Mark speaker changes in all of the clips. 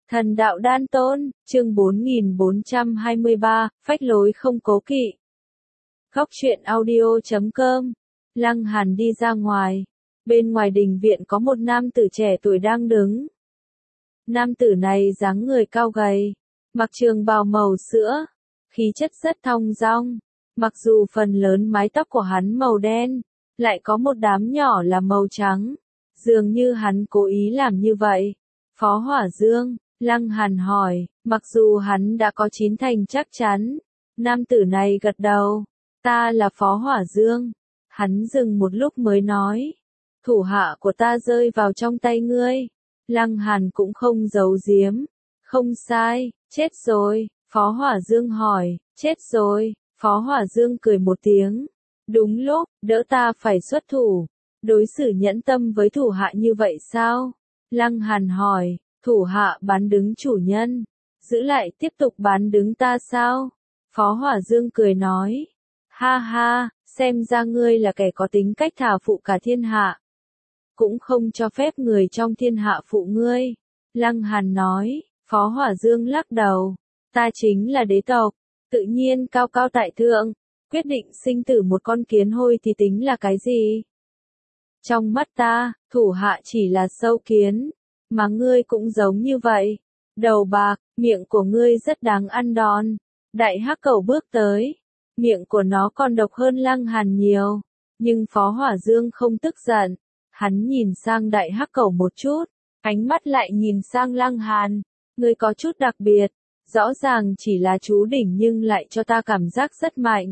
Speaker 1: Thần đạo đan tôn, chương 4423, phách lối không cố kỵ. Góc truyện audio.com. Lăng Hàn đi ra ngoài. Bên ngoài đình viện có một nam tử trẻ tuổi đang đứng. Nam tử này dáng người cao gầy, mặc trường bào màu sữa, khí chất rất thong dong. Mặc dù phần lớn mái tóc của hắn màu đen, lại có một đám nhỏ là màu trắng. Dường như hắn cố ý làm như vậy. Phó Hỏa Dương, Lăng Hàn hỏi, mặc dù hắn đã có 9 thành chắc chắn. Nam tử này gật đầu, ta là Phó Hỏa Dương. Hắn dừng một lúc mới nói, thủ hạ của ta rơi vào trong tay ngươi. Lăng Hàn cũng không giấu giếm, không sai, chết rồi. Phó Hỏa Dương hỏi, chết rồi. Phó Hỏa Dương cười một tiếng, đúng lúc, đỡ ta phải xuất thủ. Đối xử nhẫn tâm với thủ hạ như vậy sao? Lăng Hàn hỏi, thủ hạ bán đứng chủ nhân, giữ lại tiếp tục bán đứng ta sao? Phó Hỏa Dương cười nói, ha ha, xem ra ngươi là kẻ có tính cách thả phụ cả thiên hạ. Cũng không cho phép người trong thiên hạ phụ ngươi. Lăng Hàn nói, Phó Hỏa Dương lắc đầu, ta chính là đế tộc, tự nhiên cao cao tại thượng, quyết định sinh tử một con kiến hôi thì tính là cái gì? Trong mắt ta, thủ hạ chỉ là sâu kiến, mà ngươi cũng giống như vậy. Đầu bạc, miệng của ngươi rất đáng ăn đòn. Đại hắc cẩu bước tới, miệng của nó còn độc hơn Lăng Hàn nhiều, nhưng Phó Hỏa Dương không tức giận. Hắn nhìn sang đại hắc cẩu một chút, ánh mắt lại nhìn sang Lăng Hàn, ngươi có chút đặc biệt, rõ ràng chỉ là chú đỉnh nhưng lại cho ta cảm giác rất mạnh.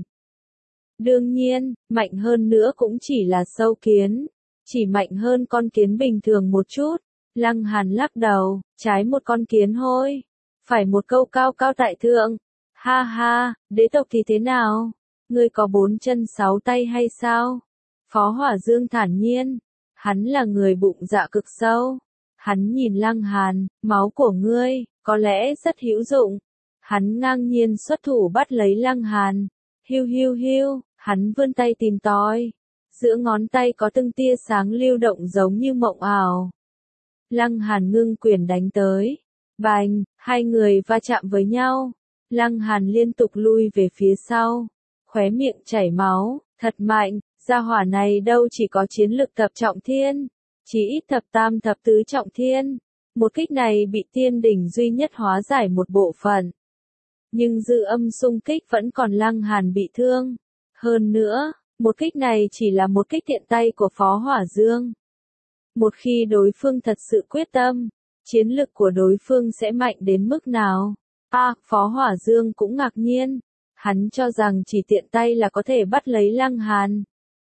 Speaker 1: Đương nhiên, mạnh hơn nữa cũng chỉ là sâu kiến, chỉ mạnh hơn con kiến bình thường một chút. Lăng Hàn lắc đầu, trái một con kiến hôi, phải một câu cao cao tại thượng. Ha ha, đế tộc thì thế nào? Ngươi có 4 chân 6 tay hay sao? Phó Hỏa Dương thản nhiên, hắn là người bụng dạ cực sâu. Hắn nhìn Lăng Hàn, máu của ngươi, có lẽ rất hữu dụng. Hắn ngang nhiên xuất thủ bắt lấy Lăng Hàn. Hiu hiu hiu, hắn vươn tay tìm tòi. Giữa ngón tay có từng tia sáng lưu động giống như mộng ảo. Lăng Hàn ngưng quyền đánh tới. Bành, hai người va chạm với nhau. Lăng Hàn liên tục lui về phía sau. Khóe miệng chảy máu, thật mạnh, gia hỏa này đâu chỉ có chiến lực thập trọng thiên, chỉ ít thập tam thập tứ trọng thiên. Một kích này bị tiên đỉnh duy nhất hóa giải một bộ phận. Nhưng dư âm xung kích vẫn còn Lăng Hàn bị thương. Hơn nữa, một kích này chỉ là một kích tiện tay của Phó Hỏa Dương. Một khi đối phương thật sự quyết tâm, chiến lực của đối phương sẽ mạnh đến mức nào? Phó Hỏa Dương cũng ngạc nhiên. Hắn cho rằng chỉ tiện tay là có thể bắt lấy Lăng Hàn.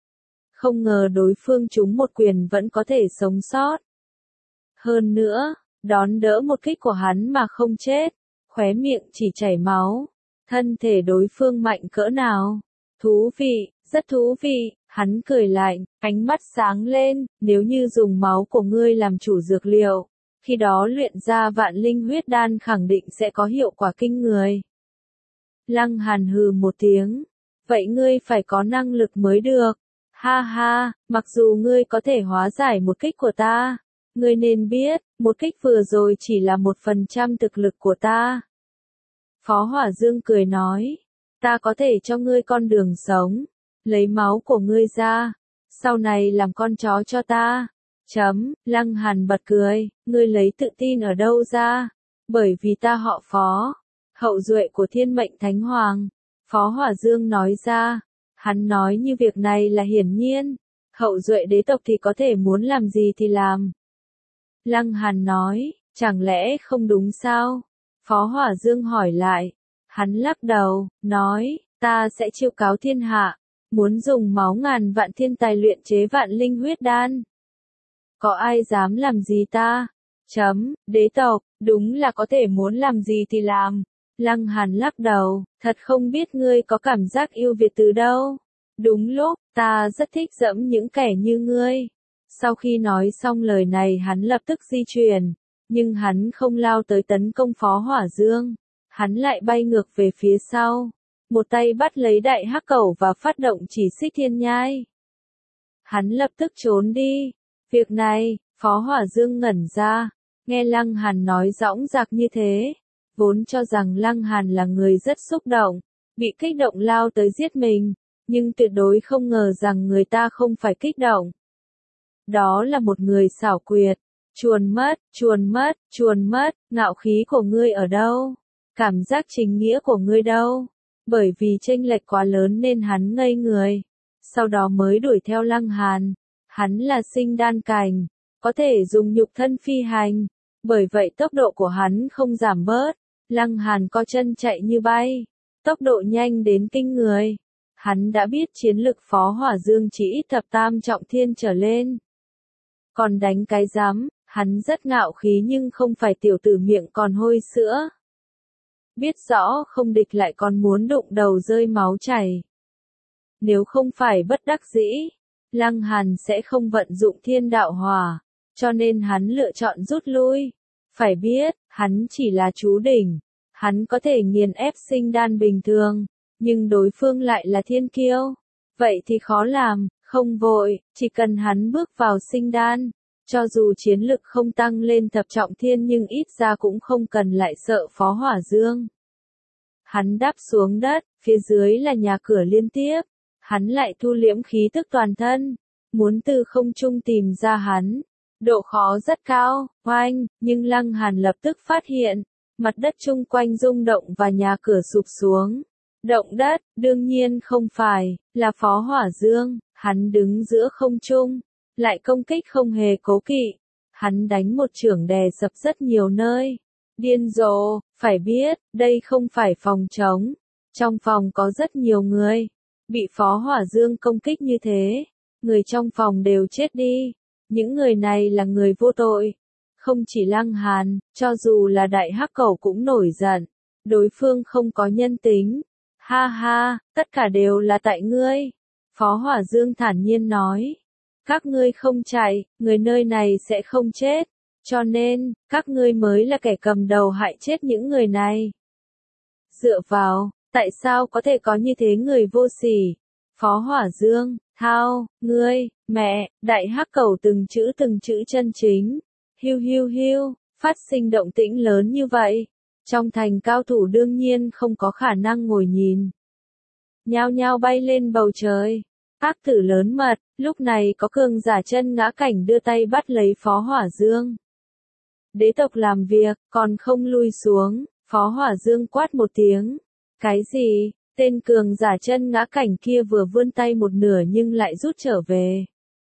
Speaker 1: Không ngờ đối phương trúng một quyền vẫn có thể sống sót. Hơn nữa, đón đỡ một kích của hắn mà không chết, khóe miệng chỉ chảy máu. Thân thể đối phương mạnh cỡ nào? Thú vị, rất thú vị. Hắn cười lạnh, ánh mắt sáng lên, nếu như dùng máu của ngươi làm chủ dược liệu, khi đó luyện ra vạn linh huyết đan khẳng định sẽ có hiệu quả kinh người. Lăng Hàn hừ một tiếng, vậy ngươi phải có năng lực mới được. Ha ha, mặc dù ngươi có thể hóa giải một kích của ta, ngươi nên biết, một kích vừa rồi chỉ là 1% thực lực của ta. Phó Hỏa Dương cười nói, ta có thể cho ngươi con đường sống. Lấy máu của ngươi ra, sau này làm con chó cho ta. Lăng Hàn bật cười, ngươi lấy tự tin ở đâu ra? Bởi vì ta họ Phó, hậu duệ của Thiên Mệnh Thánh Hoàng. Phó Hỏa Dương nói ra, hắn nói như việc này là hiển nhiên, hậu duệ đế tộc thì có thể muốn làm gì thì làm. Lăng Hàn nói, chẳng lẽ không đúng sao? Phó Hỏa Dương hỏi lại, hắn lắc đầu, nói, ta sẽ chiêu cáo thiên hạ. Muốn dùng máu ngàn vạn thiên tài luyện chế vạn linh huyết đan. Có ai dám làm gì ta? Đế tộc, đúng là có thể muốn làm gì thì làm. Lăng Hàn lắc đầu, thật không biết ngươi có cảm giác yêu Việt từ đâu. Đúng lúc, ta rất thích dẫm những kẻ như ngươi. Sau khi nói xong lời này hắn lập tức di chuyển, nhưng hắn không lao tới tấn công Phó Hỏa Dương. Hắn lại bay ngược về phía sau. Một tay bắt lấy đại hắc cẩu và phát động chỉ xích thiên nhai. Hắn lập tức trốn đi. Việc này, Phó Hỏa Dương ngẩn ra. Nghe Lăng Hàn nói dõng dạc như thế, vốn cho rằng Lăng Hàn là người rất xúc động, bị kích động lao tới giết mình, nhưng tuyệt đối không ngờ rằng người ta không phải kích động. Đó là một người xảo quyệt, chuồn mất, ngạo khí của ngươi ở đâu? Cảm giác chính nghĩa của ngươi đâu? Bởi vì chênh lệch quá lớn nên hắn ngây người, sau đó mới đuổi theo Lăng Hàn. Hắn là sinh đan cảnh, có thể dùng nhục thân phi hành, bởi vậy tốc độ của hắn không giảm bớt. Lăng Hàn có chân chạy như bay, tốc độ nhanh đến kinh người. Hắn đã biết chiến lực Phó Hỏa Dương chỉ ít thập tam trọng thiên trở lên. Còn đánh cái rắm, hắn rất ngạo khí nhưng không phải tiểu tử miệng còn hôi sữa. Biết rõ không địch lại còn muốn đụng đầu rơi máu chảy. Nếu không phải bất đắc dĩ, Lăng Hàn sẽ không vận dụng thiên đạo hỏa, cho nên hắn lựa chọn rút lui. Phải biết, hắn chỉ là chú đỉnh, hắn có thể nghiền ép sinh đan bình thường, nhưng đối phương lại là thiên kiêu. Vậy thì khó làm, không vội, chỉ cần hắn bước vào sinh đan, cho dù chiến lực không tăng lên thập trọng thiên nhưng ít ra cũng không cần lại sợ Phó Hỏa Dương. Hắn đáp xuống đất, phía dưới là nhà cửa liên tiếp, hắn lại thu liễm khí tức toàn thân, muốn từ không trung tìm ra hắn. Độ khó rất cao, oanh, nhưng Lăng Hàn lập tức phát hiện, mặt đất chung quanh rung động và nhà cửa sụp xuống. Động đất, đương nhiên không phải, là Phó Hỏa Dương, hắn đứng giữa không trung, lại công kích không hề cố kỵ. Hắn đánh một chưởng đè sập rất nhiều nơi. Điên rồ, phải biết, đây không phải phòng trống. Trong phòng có rất nhiều người. Bị Phó Hỏa Dương công kích như thế, người trong phòng đều chết đi. Những người này là người vô tội. Không chỉ Lăng Hàn, cho dù là Đại Hắc Cẩu cũng nổi giận. Đối phương không có nhân tính. Ha ha, tất cả đều là tại ngươi. Phó Hỏa Dương thản nhiên nói. Các ngươi không chạy, người nơi này sẽ không chết. Cho nên, các ngươi mới là kẻ cầm đầu hại chết những người này. Dựa vào, tại sao có thể có như thế người vô sỉ? Phó Hỏa Dương, thao, ngươi, mẹ, Đại Hắc Cẩu từng chữ chân chính. Hiu hiu hiu, phát sinh động tĩnh lớn như vậy. Trong thành cao thủ đương nhiên không có khả năng ngồi nhìn. Nhao nhao bay lên bầu trời. Ác tử lớn mật, lúc này có cường giả chân ngã cảnh đưa tay bắt lấy Phó Hỏa Dương. Đế tộc làm việc, còn không lui xuống, Phó Hỏa Dương quát một tiếng. Cái gì? Tên cường giả chân ngã cảnh kia vừa vươn tay một nửa nhưng lại rút trở về.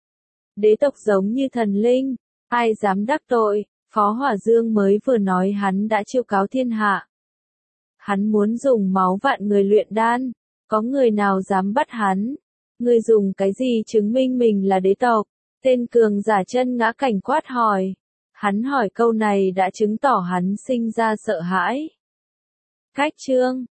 Speaker 1: Đế tộc giống như thần linh, ai dám đắc tội, Phó Hỏa Dương mới vừa nói hắn đã chiêu cáo thiên hạ. Hắn muốn dùng máu vạn người luyện đan, có người nào dám bắt hắn? Ngươi dùng cái gì chứng minh mình là đế tộc? Tên cường giả chân ngã cảnh quát hỏi. Hắn hỏi câu này đã chứng tỏ hắn sinh ra sợ hãi. Cách chương